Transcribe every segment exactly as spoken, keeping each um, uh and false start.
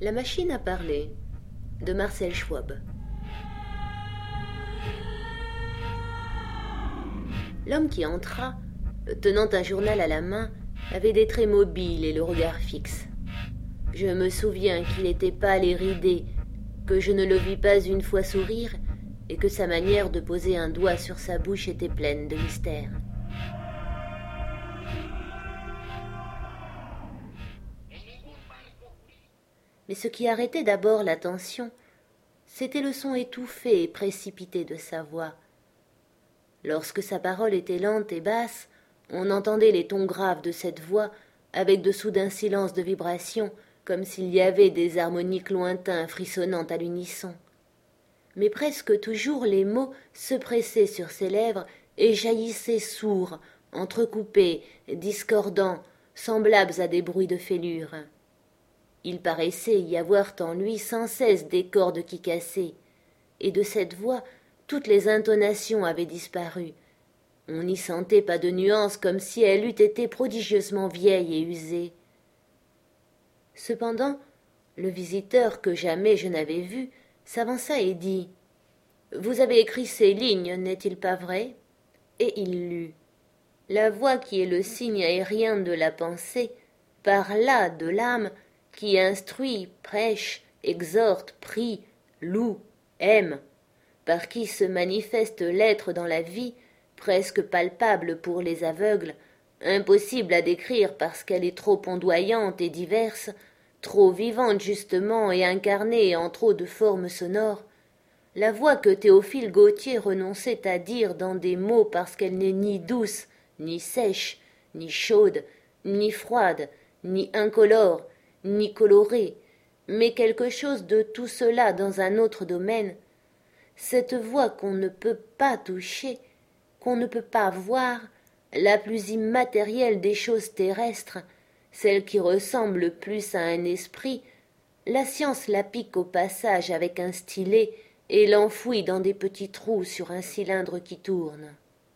La machine à parler de Marcel Schwab. L'homme qui entra, tenant un journal à la main, avait des traits mobiles et le regard fixe. Je me souviens qu'il était pâle et ridé, que je ne le vis pas une fois sourire et que sa manière de poser un doigt sur sa bouche était pleine de mystère. Mais ce qui arrêtait d'abord l'attention, c'était le son étouffé et précipité de sa voix. Lorsque sa parole était lente et basse, on entendait les tons graves de cette voix avec de soudains silences de vibrations, comme s'il y avait des harmoniques lointains frissonnant à l'unisson. Mais presque toujours les mots se pressaient sur ses lèvres et jaillissaient sourds, entrecoupés, discordants, semblables à des bruits de fêlure. Il paraissait y avoir en lui sans cesse des cordes qui cassaient, et de cette voix toutes les intonations avaient disparu. On n'y sentait pas de nuance, comme si elle eût été prodigieusement vieille et usée. Cependant, le visiteur que jamais je n'avais vu s'avança et dit « Vous avez écrit ces lignes, n'est-il pas vrai ?» Et il lut « La voix qui est le signe aérien de la pensée, par là de l'âme, qui instruit, prêche, exhorte, prie, loue, aime, par qui se manifeste l'être dans la vie, presque palpable pour les aveugles, impossible à décrire parce qu'elle est trop ondoyante et diverse, trop vivante justement et incarnée en trop de formes sonores, la voix que Théophile Gautier renonçait à dire dans des mots parce qu'elle n'est ni douce, ni sèche, ni chaude, ni froide, ni incolore, ni colorée, mais quelque chose de tout cela dans un autre domaine, cette voix qu'on ne peut pas toucher, qu'on ne peut pas voir, la plus immatérielle des choses terrestres, celle qui ressemble plus à un esprit, la science la pique au passage avec un stylet et l'enfouit dans des petits trous sur un cylindre qui tourne.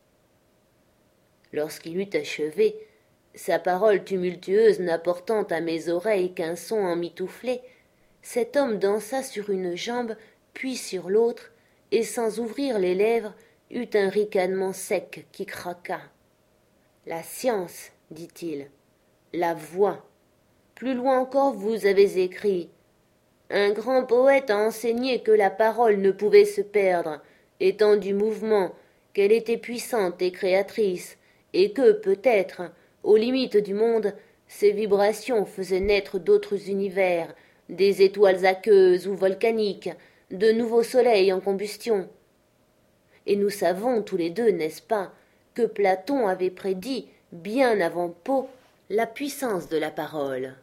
Lorsqu'il eut achevé, sa parole tumultueuse n'apportant à mes oreilles qu'un son emmitouflé, cet homme dansa sur une jambe, puis sur l'autre, et sans ouvrir les lèvres, eut un ricanement sec qui craqua. « La science, dit-il, la voix. Plus loin encore vous avez écrit. Un grand poète a enseigné que la parole ne pouvait se perdre, étant du mouvement, qu'elle était puissante et créatrice, et que, peut-être, aux limites du monde, ces vibrations faisaient naître d'autres univers, des étoiles aqueuses ou volcaniques, de nouveaux soleils en combustion. Et nous savons tous les deux, n'est-ce pas, que Platon avait prédit, bien avant Pau, la puissance de la parole.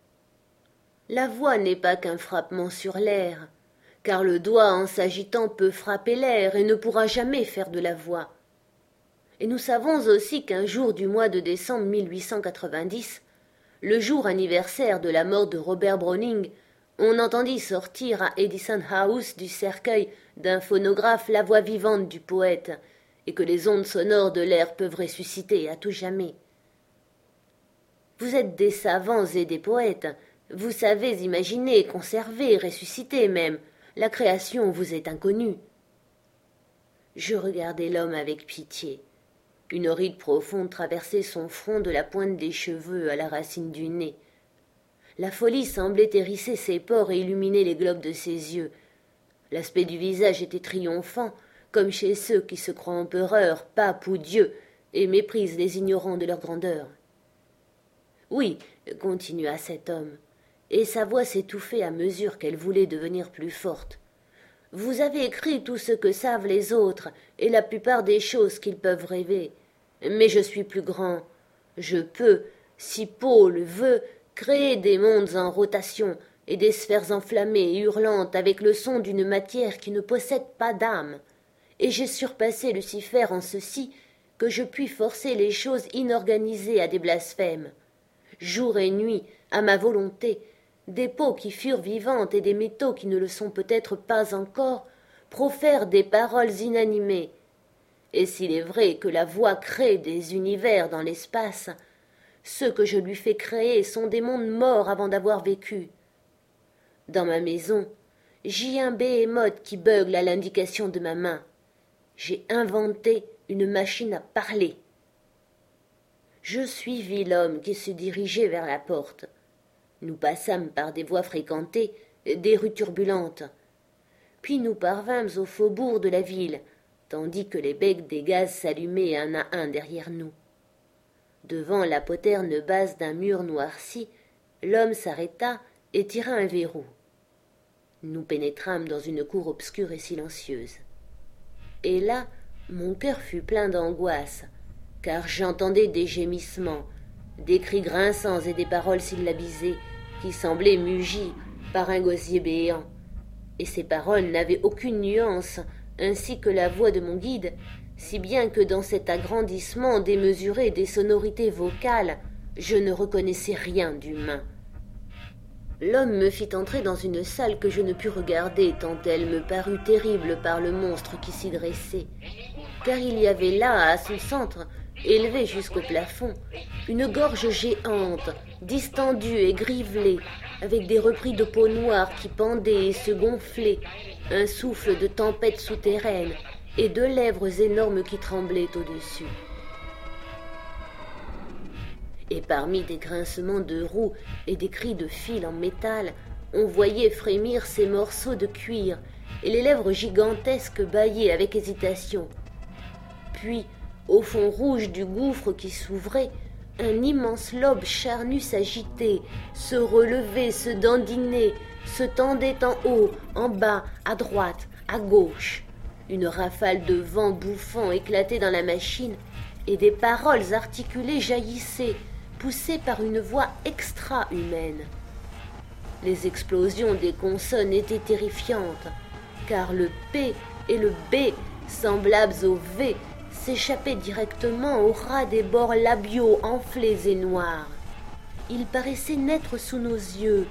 La voix n'est pas qu'un frappement sur l'air, car le doigt en s'agitant peut frapper l'air et ne pourra jamais faire de la voix. Et nous savons aussi qu'un jour du mois de décembre mille huit cent quatre-vingt-dix, le jour anniversaire de la mort de Robert Browning, on entendit sortir à Edison House du cercueil d'un phonographe la voix vivante du poète, et que les ondes sonores de l'air peuvent ressusciter à tout jamais. Vous êtes des savants et des poètes, vous savez imaginer, conserver, ressusciter même, la création vous est inconnue. Je regardai l'homme avec pitié. Une ride profonde traversait son front de la pointe des cheveux à la racine du nez. La folie semblait hérisser ses pores et illuminer les globes de ses yeux. L'aspect du visage était triomphant, comme chez ceux qui se croient empereurs, papes ou dieux, et méprisent les ignorants de leur grandeur. Oui, continua cet homme, et sa voix s'étouffait à mesure qu'elle voulait devenir plus forte. Vous avez écrit tout ce que savent les autres, et la plupart des choses qu'ils peuvent rêver. Mais je suis plus grand. Je peux, si Paul veut, créer des mondes en rotation et des sphères enflammées et hurlantes avec le son d'une matière qui ne possède pas d'âme. Et j'ai surpassé Lucifer en ceci que je puis forcer les choses inorganisées à des blasphèmes. Jour et nuit, à ma volonté, des peaux qui furent vivantes et des métaux qui ne le sont peut-être pas encore, profèrent des paroles inanimées. Et s'il est vrai que la voix crée des univers dans l'espace, ceux que je lui fais créer sont des mondes morts avant d'avoir vécu. Dans ma maison, j'ai un behemoth qui beugle à l'indication de ma main. J'ai inventé une machine à parler. Je suivis l'homme qui se dirigeait vers la porte. Nous passâmes par des voies fréquentées, des rues turbulentes. Puis nous parvînmes au faubourg de la ville, tandis que les becs des gaz s'allumaient un à un derrière nous. Devant la poterne basse d'un mur noirci, l'homme s'arrêta et tira un verrou. Nous pénétrâmes dans une cour obscure et silencieuse. Et là, mon cœur fut plein d'angoisse, car j'entendais des gémissements, des cris grinçants et des paroles syllabisées qui semblaient mugies par un gosier béant. Et ces paroles n'avaient aucune nuance, ainsi que la voix de mon guide, si bien que dans cet agrandissement démesuré des sonorités vocales, je ne reconnaissais rien d'humain. L'homme me fit entrer dans une salle que je ne pus regarder tant elle me parut terrible par le monstre qui s'y dressait, car il y avait là, à son centre, élevée jusqu'au plafond, une gorge géante, distendue et grivelée, avec des repris de peau noire qui pendaient et se gonflaient, un souffle de tempête souterraine et deux lèvres énormes qui tremblaient au-dessus. Et parmi des grincements de roues et des cris de fil en métal, on voyait frémir ces morceaux de cuir et les lèvres gigantesques bâiller avec hésitation. Puis, au fond rouge du gouffre qui s'ouvrait, un immense lobe charnu s'agitait, se relevait, se dandinait, se tendait en haut, en bas, à droite, à gauche. Une rafale de vent bouffant éclatait dans la machine, et des paroles articulées jaillissaient, poussées par une voix extra-humaine. Les explosions des consonnes étaient terrifiantes, car le P et le B, semblables au V, s'échappaient directement au ras des bords labiaux enflés et noirs. Ils paraissaient naître sous nos yeux.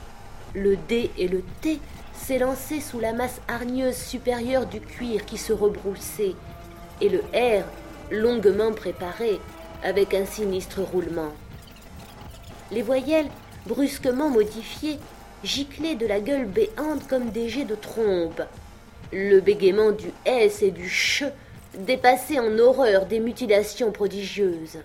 Le D et le T s'élançaient sous la masse hargneuse supérieure du cuir qui se rebroussait, et le R, longuement préparé, avec un sinistre roulement. Les voyelles, brusquement modifiées, giclaient de la gueule béante comme des jets de trompe. Le bégaiement du S et du CH dépassait en horreur des mutilations prodigieuses.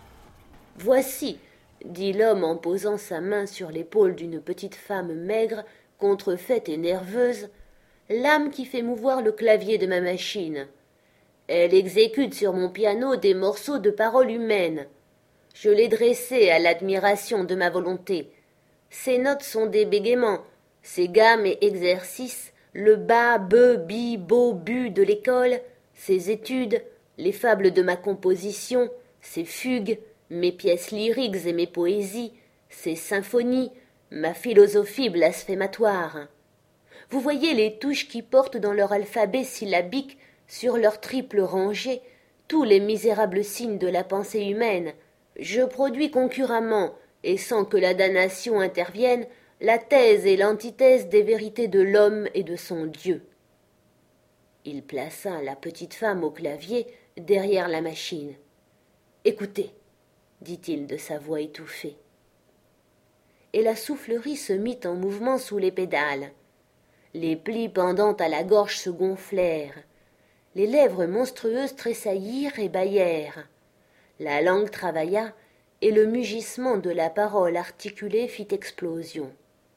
« Voici, » dit l'homme en posant sa main sur l'épaule d'une petite femme maigre, contrefaite et nerveuse, « l'âme qui fait mouvoir le clavier de ma machine. Elle exécute sur mon piano des morceaux de paroles humaines. Je l'ai dressée à l'admiration de ma volonté. Ses notes sont des bégaiements, ses gammes et exercices, le bas, be, bi, bo, bu de l'école, ses études, les fables de ma composition, ses fugues, mes pièces lyriques et mes poésies, ses symphonies, ma philosophie blasphématoire. Vous voyez les touches qui portent dans leur alphabet syllabique, sur leur triple rangée, tous les misérables signes de la pensée humaine. Je produis concurremment, et sans que la damnation intervienne, la thèse et l'antithèse des vérités de l'homme et de son Dieu. Il plaça la petite femme au clavier, derrière la machine. « Écoutez, » dit-il de sa voix étouffée. Et la soufflerie se mit en mouvement sous les pédales. Les plis pendant à la gorge se gonflèrent. Les lèvres monstrueuses tressaillirent et bâillèrent. La langue travailla, et le mugissement de la parole articulée fit explosion.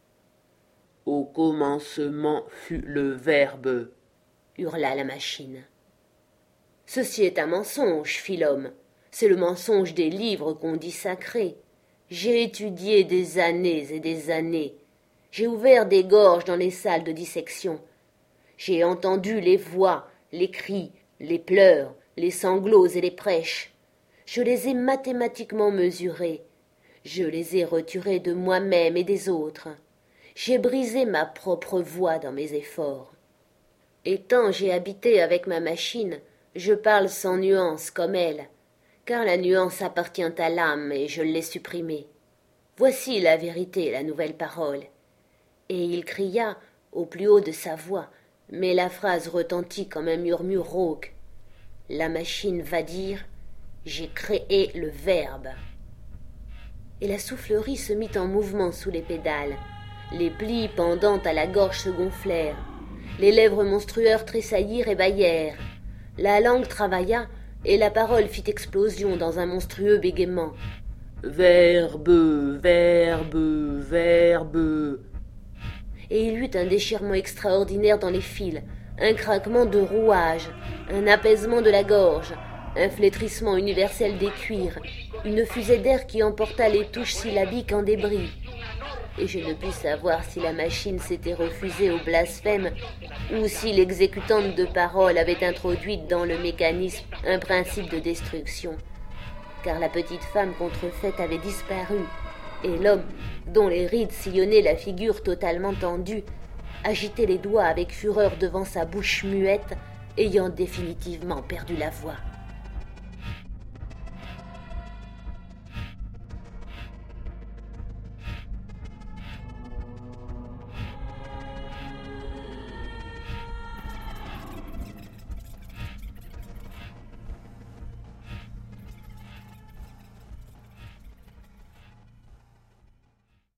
« Au commencement fut le Verbe », hurla la machine. « Ceci est un mensonge, fit l'homme. C'est le mensonge des livres qu'on dit sacrés. J'ai étudié des années et des années. J'ai ouvert des gorges dans les salles de dissection. J'ai entendu les voix, les cris, les pleurs, les sanglots et les prêches. Je les ai mathématiquement mesurés. Je les ai retirés de moi-même et des autres. J'ai brisé ma propre voix dans mes efforts. Et tant j'ai habité avec ma machine, je parle sans nuance comme elle, car la nuance appartient à l'âme et je l'ai supprimée. Voici la vérité, la nouvelle parole. » Et il cria au plus haut de sa voix, mais la phrase retentit comme un murmure rauque. La machine va dire « J'ai créé le Verbe ». Et la soufflerie se mit en mouvement sous les pédales. Les plis pendant à la gorge se gonflèrent. Les lèvres monstrueuses tressaillirent et bâillèrent. La langue travailla, et la parole fit explosion dans un monstrueux bégaiement. « Verbe, verbe, verbe !» Et il y eut un déchirement extraordinaire dans les fils, un craquement de rouage, un apaisement de la gorge, un flétrissement universel des cuirs, une fusée d'air qui emporta les touches syllabiques en débris. Et je ne pus savoir si la machine s'était refusée au blasphème ou si l'exécutante de paroles avait introduit dans le mécanisme un principe de destruction. Car la petite femme contrefaite avait disparu, et l'homme, dont les rides sillonnaient la figure totalement tendue, agitait les doigts avec fureur devant sa bouche muette, ayant définitivement perdu la voix.